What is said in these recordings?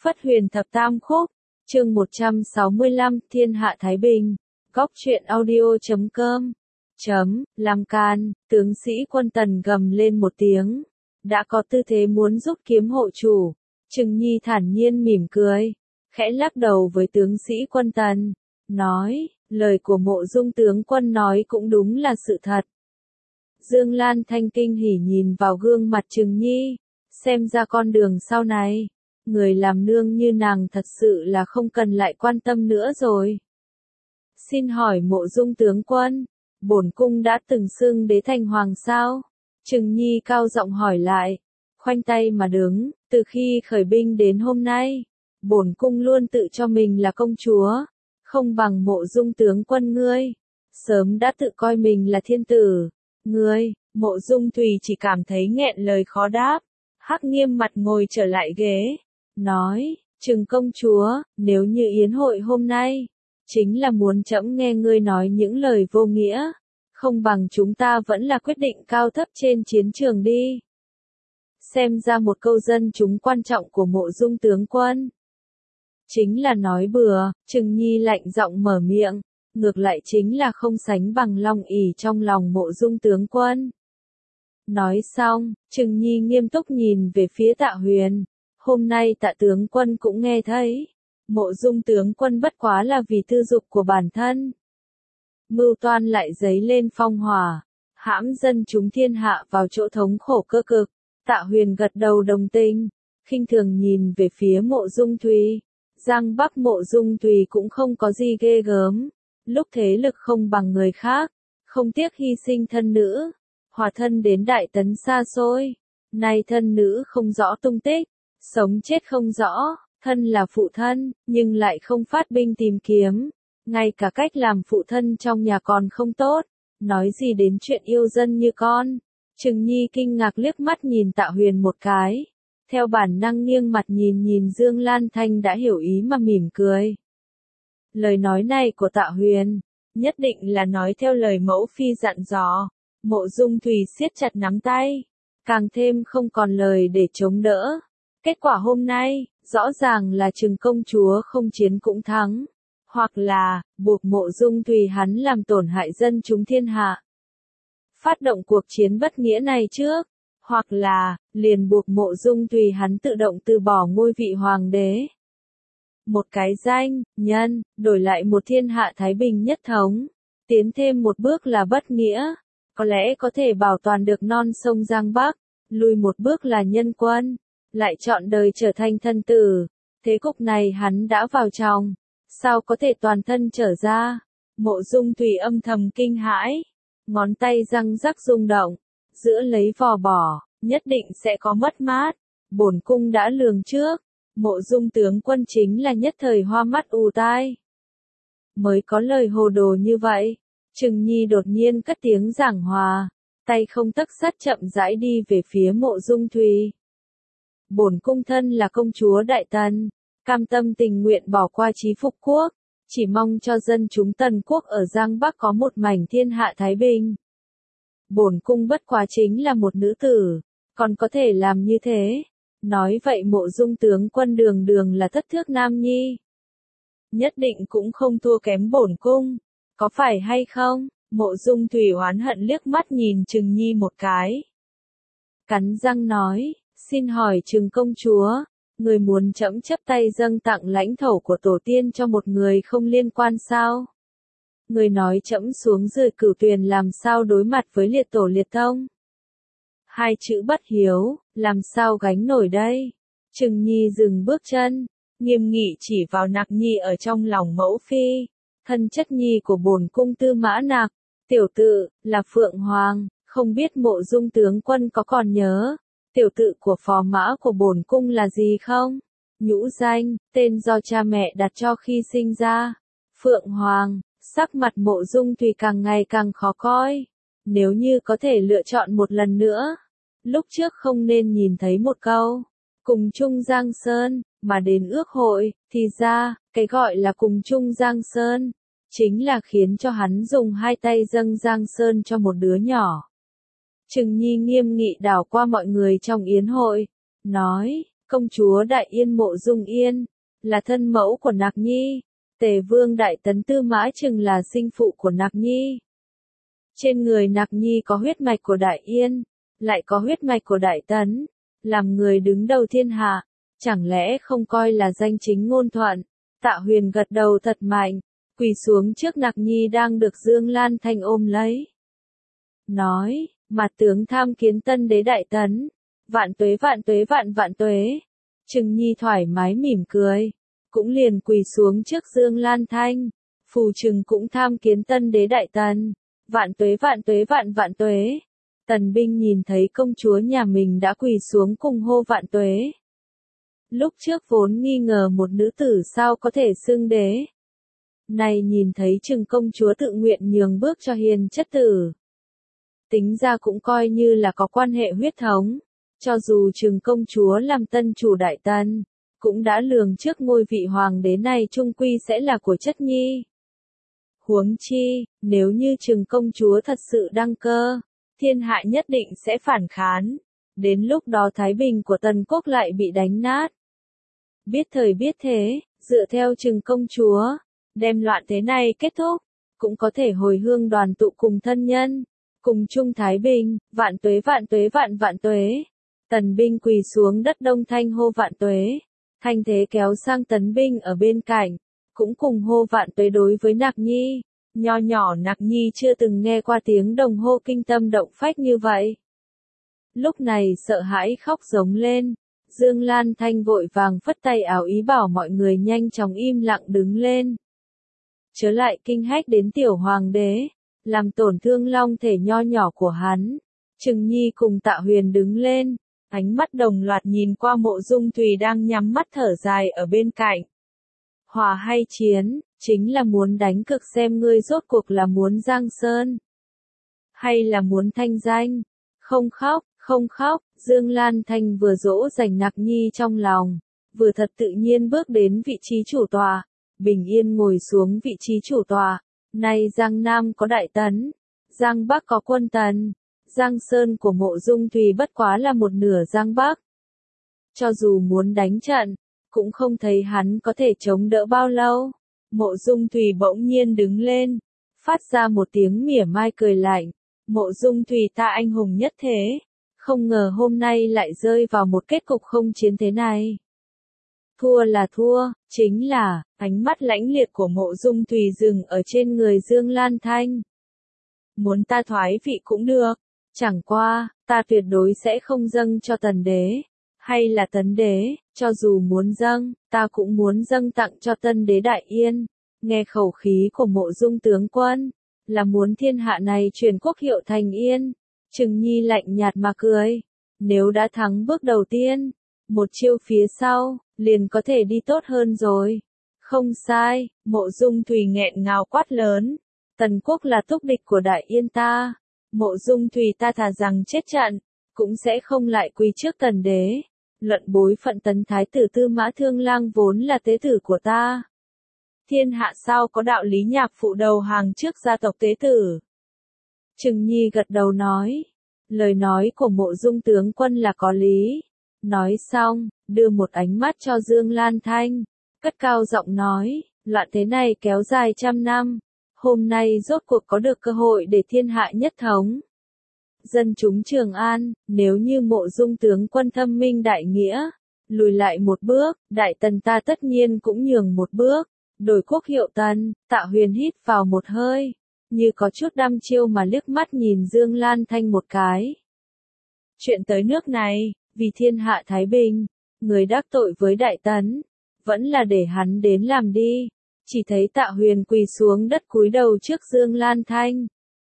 Phất Huyền Thập Tam Khúc, chương 165, Thiên Hạ Thái Bình. Góc truyện audio.com. Làm can, tướng sĩ Quân Tần gầm lên một tiếng. Đã có tư thế muốn giúp kiếm hộ chủ. Trừng Nhi thản nhiên mỉm cười, khẽ lắc đầu với tướng sĩ Quân Tần, nói, lời của Mộ Dung tướng quân nói cũng đúng là sự thật. Dương Lan Thanh kinh hỉ nhìn vào gương mặt Trừng Nhi, xem ra con đường sau này, người làm nương như nàng thật sự là không cần lại quan tâm nữa rồi. Xin hỏi Mộ Dung tướng quân, bổn cung đã từng xưng đế thành hoàng sao? Trừng Nhi cao giọng hỏi lại, khoanh tay mà đứng, từ khi khởi binh đến hôm nay, bổn cung luôn tự cho mình là công chúa, không bằng Mộ Dung tướng quân ngươi, sớm đã tự coi mình là thiên tử. Ngươi, Mộ Dung Thùy chỉ cảm thấy nghẹn lời khó đáp, hắc nghiêm mặt ngồi trở lại ghế, nói, Trừng công chúa, nếu như yến hội hôm nay, chính là muốn trẫm nghe ngươi nói những lời vô nghĩa, không bằng chúng ta vẫn là quyết định cao thấp trên chiến trường đi. Xem ra một câu dân chúng quan trọng của Mộ Dung tướng quân. Chính là nói bừa, Trừng Nhi lạnh giọng mở miệng, ngược lại chính là không sánh bằng long ỷ trong lòng Mộ Dung tướng quân. Nói xong, Trừng Nhi nghiêm túc nhìn về phía Tạ Huyền, hôm nay Tạ tướng quân cũng nghe thấy, Mộ Dung tướng quân bất quá là vì tư dục của bản thân. Mưu toan lại dấy lên phong hỏa, hãm dân chúng thiên hạ vào chỗ thống khổ cơ cực. Tạ Huyền gật đầu đồng tình, khinh thường nhìn về phía Mộ Dung Thùy. Giang Bắc Mộ Dung Thùy cũng không có gì ghê gớm, lúc thế lực không bằng người khác, không tiếc hy sinh thân nữ, hòa thân đến Đại Tấn xa xôi. Nay thân nữ không rõ tung tích, sống chết không rõ, thân là phụ thân, nhưng lại không phát binh tìm kiếm, ngay cả cách làm phụ thân trong nhà còn không tốt, nói gì đến chuyện yêu dân như con. Trừng Nhi kinh ngạc liếc mắt nhìn Tạ Huyền một cái, theo bản năng nghiêng mặt nhìn Dương Lan Thanh đã hiểu ý mà mỉm cười. Lời nói này của Tạ Huyền, nhất định là nói theo lời mẫu phi dặn dò. Mộ Dung Thùy siết chặt nắm tay, càng thêm không còn lời để chống đỡ. Kết quả hôm nay, rõ ràng là Trừng công chúa không chiến cũng thắng, hoặc là, buộc Mộ Dung Thùy hắn làm tổn hại dân chúng thiên hạ. Phát động cuộc chiến bất nghĩa này trước, hoặc là, liền buộc Mộ Dung Thùy hắn tự động từ bỏ ngôi vị hoàng đế. Một cái danh, nhân, đổi lại một thiên hạ thái bình nhất thống, tiến thêm một bước là bất nghĩa, có lẽ có thể bảo toàn được non sông Giang Bắc, lùi một bước là nhân quân, lại chọn đời trở thành thân tử, thế cục này hắn đã vào trong, sao có thể toàn thân trở ra. Mộ Dung Thùy âm thầm kinh hãi, ngón tay răng rắc rung động, giữa lấy vò bỏ, nhất định sẽ có mất mát, bổn cung đã lường trước, Mộ Dung tướng quân chính là nhất thời hoa mắt ù tai. Mới có lời hồ đồ như vậy, Trừng Nhi đột nhiên cất tiếng giảng hòa, tay không tấc sắt chậm rãi đi về phía Mộ Dung Thùy. Bổn cung thân là công chúa Đại Tần, cam tâm tình nguyện bỏ qua chí phục quốc, chỉ mong cho dân chúng Tần quốc ở Giang Bắc có một mảnh thiên hạ thái bình. Bổn cung bất quá chính là một nữ tử, còn có thể làm như thế. Nói vậy Mộ Dung tướng quân đường đường là thất thước nam nhi, nhất định cũng không thua kém bổn cung, có phải hay không? Mộ Dung Thùy oán hận liếc mắt nhìn Trừng Nhi một cái, cắn răng nói, xin hỏi Trừng công chúa, người muốn trẫm chấp tay dâng tặng lãnh thổ của tổ tiên cho một người không liên quan sao? Người nói trẫm xuống dưới Cửu Tuyền làm sao đối mặt với liệt tổ liệt tông? Hai chữ bất hiếu, làm sao gánh nổi đây? Trừng Nhi dừng bước chân, nghiêm nghị chỉ vào Nặc Nhi ở trong lòng mẫu phi, thân chất nhi của bổn cung Tư Mã Nặc, tiểu tự, là Phượng Hoàng, không biết Mộ Dung tướng quân có còn nhớ, tiểu tự của phò mã của bổn cung là gì không? Nhũ danh, tên do cha mẹ đặt cho khi sinh ra, Phượng Hoàng. Sắc mặt Mộ Dung Thùy càng ngày càng khó coi, nếu như có thể lựa chọn một lần nữa, lúc trước không nên nhìn thấy một câu, cùng chung Giang Sơn, mà đến ước hội, thì ra, cái gọi là cùng chung Giang Sơn, chính là khiến cho hắn dùng hai tay dâng Giang Sơn cho một đứa nhỏ. Trừng Nhi nghiêm nghị đảo qua mọi người trong yến hội, nói, Công chúa Đại Yên Mộ Dung Yên, là thân mẫu của Nặc Nhi. Tề Vương Đại Tấn Tư Mã Trừng là sinh phụ của Nặc Nhi. Trên người Nặc Nhi có huyết mạch của Đại Yên, lại có huyết mạch của Đại Tấn, làm người đứng đầu thiên hạ, chẳng lẽ không coi là danh chính ngôn thuận. Tạ Huyền gật đầu thật mạnh, quỳ xuống trước Nặc Nhi đang được Dương Lan Thanh ôm lấy. Nói, mặt tướng tham kiến tân đế Đại Tấn, vạn tuế vạn tuế vạn vạn tuế. Trừng Nhi thoải mái mỉm cười, cũng liền quỳ xuống trước Dương Lan Thanh. Phù Trừng cũng tham kiến tân đế Đại Tần, vạn tuế vạn tuế vạn vạn tuế. Tần binh nhìn thấy công chúa nhà mình đã quỳ xuống cùng hô vạn tuế. Lúc trước vốn nghi ngờ một nữ tử sao có thể xưng đế. Này nhìn thấy Trừng công chúa tự nguyện nhường bước cho hiền chất tử. Tính ra cũng coi như là có quan hệ huyết thống. Cho dù Trừng công chúa làm tân chủ Đại Tần, cũng đã lường trước ngôi vị hoàng đế này chung quy sẽ là của chất nhi. Huống chi, nếu như Trừng công chúa thật sự đăng cơ, thiên hạ nhất định sẽ phản kháng. Đến lúc đó thái bình của Tần quốc lại bị đánh nát. Biết thời biết thế, dựa theo Trừng công chúa, đem loạn thế này kết thúc, cũng có thể hồi hương đoàn tụ cùng thân nhân, cùng chung thái bình, vạn tuế vạn tuế vạn vạn tuế. Tần binh quỳ xuống đất đông thanh hô vạn tuế, thanh thế kéo sang tấn binh ở bên cạnh, cũng cùng hô vạn tuế đối với Nặc Nhi. Nho nhỏ Nặc Nhi chưa từng nghe qua tiếng đồng hô kinh tâm động phách như vậy. Lúc này sợ hãi khóc giống lên, Dương Lan Thanh vội vàng phất tay áo ý bảo mọi người nhanh chóng im lặng đứng lên. Chớ lại kinh hách đến tiểu hoàng đế, làm tổn thương long thể nho nhỏ của hắn. Trừng Nhi cùng Tạ Huyền đứng lên, ánh mắt đồng loạt nhìn qua Mộ Dung Thùy đang nhắm mắt thở dài ở bên cạnh. Hòa hay chiến, chính là muốn đánh cực xem ngươi rốt cuộc là muốn giang sơn, hay là muốn thanh danh. Không khóc, không khóc, Dương Lan Thanh vừa dỗ dành Nặc Nhi trong lòng, vừa thật tự nhiên bước đến vị trí chủ tọa, bình yên ngồi xuống vị trí chủ tọa. Nay Giang Nam có Đại Tấn, Giang Bắc có Quân Tần, Giang Sơn của Mộ Dung Thùy bất quá là một nửa Giang Bắc. Cho dù muốn đánh trận, cũng không thấy hắn có thể chống đỡ bao lâu. Mộ Dung Thùy bỗng nhiên đứng lên, phát ra một tiếng mỉa mai cười lạnh. Mộ Dung Thùy ta anh hùng nhất thế, không ngờ hôm nay lại rơi vào một kết cục không chiến thế này. Thua là thua, chính là, ánh mắt lãnh liệt của Mộ Dung Thùy dừng ở trên người Dương Lan Thanh. Muốn ta thoái vị cũng được, chẳng qua, ta tuyệt đối sẽ không dâng cho Tần đế, hay là Tấn đế, cho dù muốn dâng, ta cũng muốn dâng tặng cho Tân đế Đại Yên. Nghe khẩu khí của Mộ Dung tướng quân, là muốn thiên hạ này chuyển quốc hiệu thành yên. Trừng Nhi lạnh nhạt mà cười, nếu đã thắng bước đầu tiên, một chiêu phía sau, liền có thể đi tốt hơn rồi. Không sai, Mộ Dung Thùy nghẹn ngào quát lớn, Tần quốc là thúc địch của Đại Yên ta. Mộ Dung Thùy ta thà rằng chết trận, cũng sẽ không lại quỳ trước Tần đế. Luận bối phận Tấn thái tử Tư Mã Thương Lang vốn là tế tử của ta. Thiên hạ sao có đạo lý nhạc phụ đầu hàng trước gia tộc tế tử. Trừng Nhi gật đầu nói, lời nói của Mộ Dung tướng quân là có lý. Nói xong, đưa một ánh mắt cho Dương Lan Thanh, cất cao giọng nói, loạn thế này kéo dài trăm năm, hôm nay rốt cuộc có được cơ hội để thiên hạ nhất thống. Dân chúng Trường An, nếu như Mộ Dung tướng quân thâm minh đại nghĩa, lùi lại một bước, Đại Tần ta tất nhiên cũng nhường một bước, đổi quốc hiệu Tần. Tạ Huyền hít vào một hơi, như có chút đăm chiêu mà liếc mắt nhìn Dương Lan Thanh một cái. Chuyện tới nước này, vì thiên hạ thái bình, người đắc tội với Đại Tấn, vẫn là để hắn đến làm đi. Chỉ thấy Tạ Huyền quỳ xuống đất cúi đầu trước Dương Lan Thanh.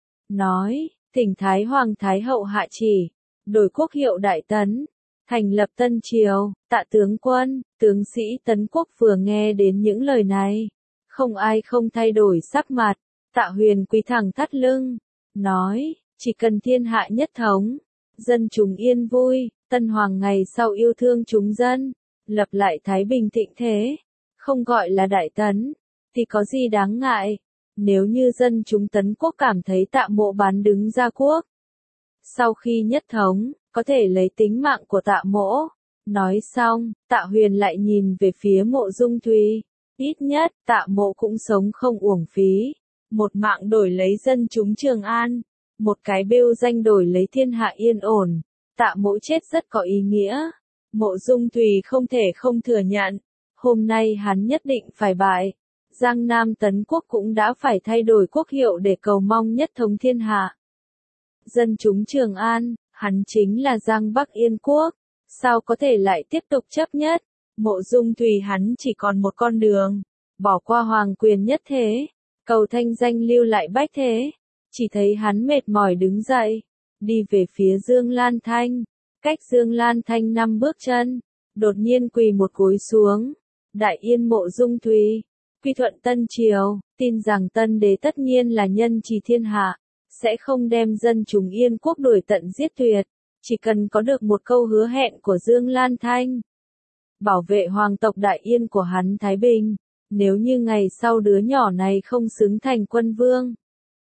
Nói, thỉnh Thái Hoàng Thái Hậu hạ chỉ, đổi quốc hiệu Đại Tấn, thành lập Tân Triều. Tạ tướng quân, tướng sĩ Tấn quốc vừa nghe đến những lời này, không ai không thay đổi sắc mặt. Tạ Huyền quỳ thẳng thắt lưng, nói, chỉ cần thiên hạ nhất thống, dân chúng yên vui, Tân Hoàng ngày sau yêu thương chúng dân, lập lại thái bình thịnh thế, không gọi là Đại Tấn, thì có gì đáng ngại. Nếu như dân chúng Tấn quốc cảm thấy Tạ Mộ bán đứng gia quốc, sau khi nhất thống, có thể lấy tính mạng của Tạ Mộ, Nói xong, Tạ Huyền lại nhìn về phía Mộ Dung Thùy. Ít nhất, Tạ Mộ cũng sống không uổng phí. Một mạng đổi lấy dân chúng Trường An. Một cái bêu danh đổi lấy thiên hạ yên ổn. Tạ Mộ chết rất có ý nghĩa. Mộ Dung Thùy không thể không thừa nhận. Hôm nay hắn nhất định phải bại. Giang Nam Tấn Quốc cũng đã phải thay đổi quốc hiệu để cầu mong nhất thống thiên hạ. Dân chúng Trường An, hắn chính là Giang Bắc Yên Quốc. Sao có thể lại tiếp tục chấp nhất? Mộ Dung Thùy hắn chỉ còn một con đường. Bỏ qua hoàng quyền nhất thế. Cầu thanh danh lưu lại bách thế. Chỉ thấy hắn mệt mỏi đứng dậy. Đi về phía Dương Lan Thanh. Cách Dương Lan Thanh 5 bước chân. Đột nhiên quỳ một gối xuống. Đại Yên Mộ Dung Thùy. Quy thuận Tân Triều. Tin rằng Tân Đế tất nhiên là nhân trì thiên hạ. Sẽ không đem dân chúng Yên Quốc đuổi tận giết tuyệt. Chỉ cần có được một câu hứa hẹn của Dương Lan Thanh. Bảo vệ hoàng tộc Đại Yên của hắn Thái Bình. Nếu như ngày sau đứa nhỏ này không xứng thành quân vương.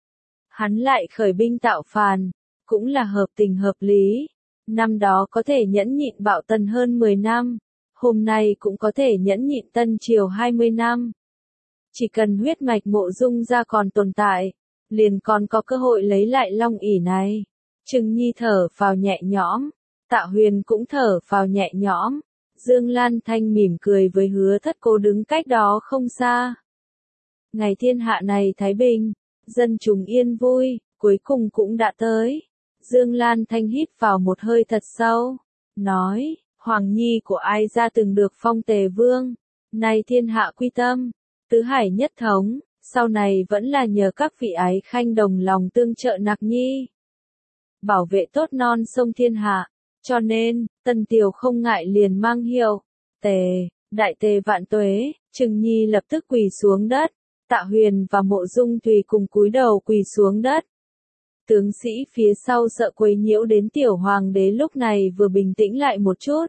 Hắn lại khởi binh tạo phản. Cũng là hợp tình hợp lý. Năm đó có thể nhẫn nhịn Bạo Tần hơn 10 năm. Hôm nay cũng có thể nhẫn nhịn Tân Triều 20 năm. Chỉ cần huyết mạch Mộ Dung gia còn tồn tại. Liền còn có cơ hội lấy lại long ỷ này. Trừng Nhi thở phào nhẹ nhõm. Tạ Huyền cũng thở phào nhẹ nhõm. Dương Lan Thanh mỉm cười với Hứa Thất Cố đứng cách đó không xa. Ngày thiên hạ này thái bình, dân chúng yên vui, cuối cùng cũng đã tới. Dương Lan Thanh hít vào một hơi thật sâu, nói, Hoàng Nhi của ai ra từng được phong tề vương, nay thiên hạ quy tâm, tứ hải nhất thống, sau này vẫn là nhờ các vị ái khanh đồng lòng tương trợ Nặc Nhi. Bảo vệ tốt non sông thiên hạ, cho nên, Tân Tiều không ngại liền mang hiệu, tề, đại tề vạn tuế, Trừng Nhi lập tức quỳ xuống đất, Tạ Huyền và Mộ Dung Thùy cùng cúi đầu quỳ xuống đất. Tướng sĩ phía sau sợ quấy nhiễu đến tiểu hoàng đế lúc này vừa bình tĩnh lại một chút.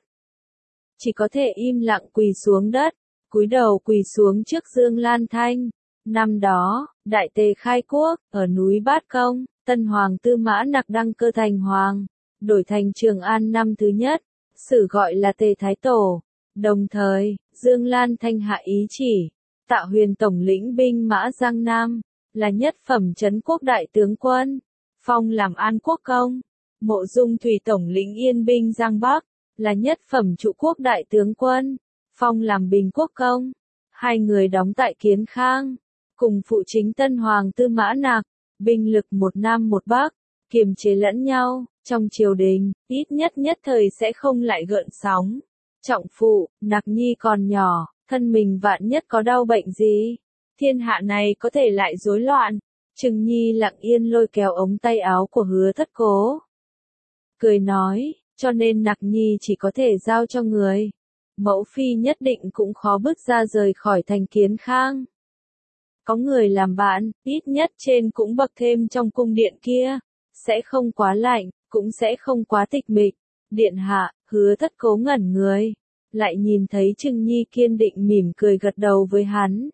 Chỉ có thể im lặng quỳ xuống đất, cúi đầu quỳ xuống trước Dương Lan Thanh. Năm đó, đại tề khai quốc, ở núi Bát Công, tân hoàng Tư Mã Nặc đăng cơ thành hoàng, đổi thành Trường An năm thứ nhất, sử gọi là Tề Thái Tổ. Đồng thời, Dương Lan Thanh hạ ý chỉ, Tạ Huyền tổng lĩnh binh mã Giang Nam, là nhất phẩm trấn quốc đại tướng quân, phong làm An Quốc công. Mộ Dung Thùy tổng lĩnh Yên binh Giang Bắc, là nhất phẩm trụ quốc đại tướng quân, phong làm Bình Quốc công. Hai người đóng tại Kiến Khang, cùng phụ chính tân hoàng Tư Mã Nặc, binh lực một Nam một Bắc, kiềm chế lẫn nhau, trong triều đình, ít nhất thời sẽ không lại gợn sóng. Trọng phụ, Nặc Nhi còn nhỏ, thân mình vạn nhất có đau bệnh gì, thiên hạ này có thể lại rối loạn. Trừng Nhi lặng yên lôi kéo ống tay áo của Hứa Thất Cố. Cười nói, cho nên Nặc Nhi chỉ có thể giao cho người. Mẫu phi nhất định cũng khó bước ra rời khỏi thành Kiến Khang. Có người làm bạn, ít nhất trên cũng bậc thêm trong cung điện kia. Sẽ không quá lạnh, cũng sẽ không quá tịch mịch. Điện hạ, Hứa Thất Cố ngẩn người. Lại nhìn thấy Trừng Nhi kiên định mỉm cười gật đầu với hắn.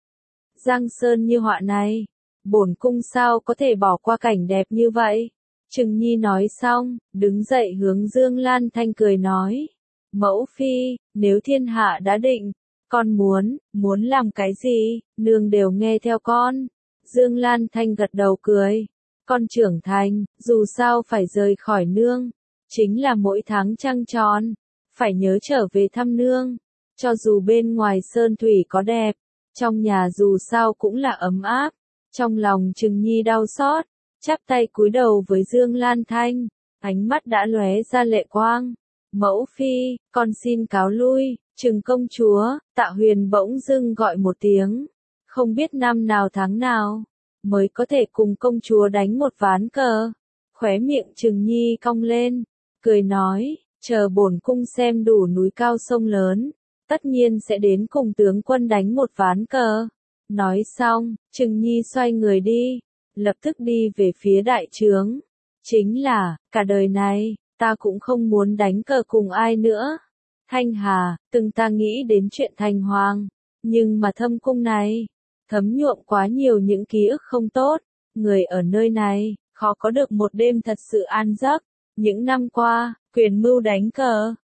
Giang sơn như họa này, bổn cung sao có thể bỏ qua cảnh đẹp như vậy. Trừng Nhi nói xong, đứng dậy hướng Dương Lan Thanh cười nói. Mẫu phi, nếu thiên hạ đã định, con muốn làm cái gì, nương đều nghe theo con. Dương Lan Thanh gật đầu cười. Con trưởng thành, dù sao phải rời khỏi nương. Chính là mỗi tháng trăng tròn, phải nhớ trở về thăm nương. Cho dù bên ngoài sơn thủy có đẹp, trong nhà dù sao cũng là ấm áp. Trong lòng Trừng Nhi đau xót, chắp tay cúi đầu với Dương Lan Thanh, ánh mắt đã lóe ra lệ quang. Mẫu phi, con xin cáo lui. Trừng công chúa, Tạ Huyền bỗng dưng gọi một tiếng. Không biết năm nào tháng nào, mới có thể cùng công chúa đánh một ván cờ. Khóe miệng Trừng Nhi cong lên, cười nói, chờ bổn cung xem đủ núi cao sông lớn, tất nhiên sẽ đến cùng tướng quân đánh một ván cờ. Nói xong, Trừng Nhi xoay người đi, lập tức đi về phía đại trướng. Chính là, cả đời này, ta cũng không muốn đánh cờ cùng ai nữa. Thanh Hà, từng ta nghĩ đến chuyện thành hoàng, nhưng mà thâm cung này, thấm nhuộm quá nhiều những ký ức không tốt. Người ở nơi này, khó có được một đêm thật sự an giấc. Những năm qua, quyền mưu đánh cờ,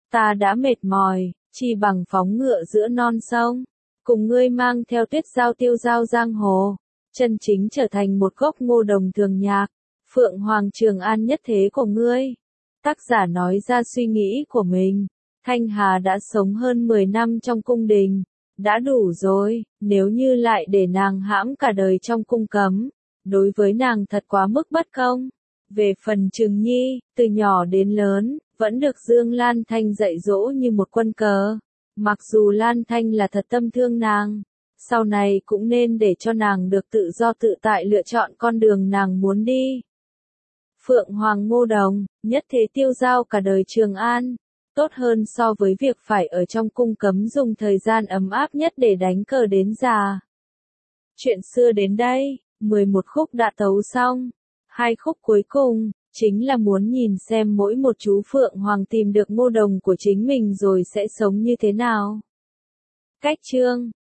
Ta đã mệt mỏi, chi bằng phóng ngựa giữa non sông, cùng ngươi mang theo tuyết giao tiêu giao giang hồ, chân chính trở thành một gốc ngô đồng thường nhạc, Phượng Hoàng Trường An nhất thế của ngươi. Tác giả nói ra suy nghĩ của mình. Thanh Hà đã sống hơn 10 năm trong cung đình, đã đủ rồi, nếu như lại để nàng hãm cả đời trong cung cấm, đối với nàng thật quá mức bất công. Về phần Trừng Nhi, từ nhỏ đến lớn, vẫn được Dương Lan Thanh dạy dỗ như một quân cờ. Mặc dù Lan Thanh là thật tâm thương nàng, sau này cũng nên để cho nàng được tự do tự tại lựa chọn con đường nàng muốn đi. Phượng Hoàng Ngô Đồng, nhất thế tiêu giao cả đời Trường An, tốt hơn so với việc phải ở trong cung cấm dùng thời gian ấm áp nhất để đánh cờ đến già. Chuyện xưa đến đây, 11 khúc đã tấu xong. 2 khúc cuối cùng, chính là muốn nhìn xem mỗi một chú Phượng Hoàng tìm được Ngô Đồng của chính mình rồi sẽ sống như thế nào. Cách chương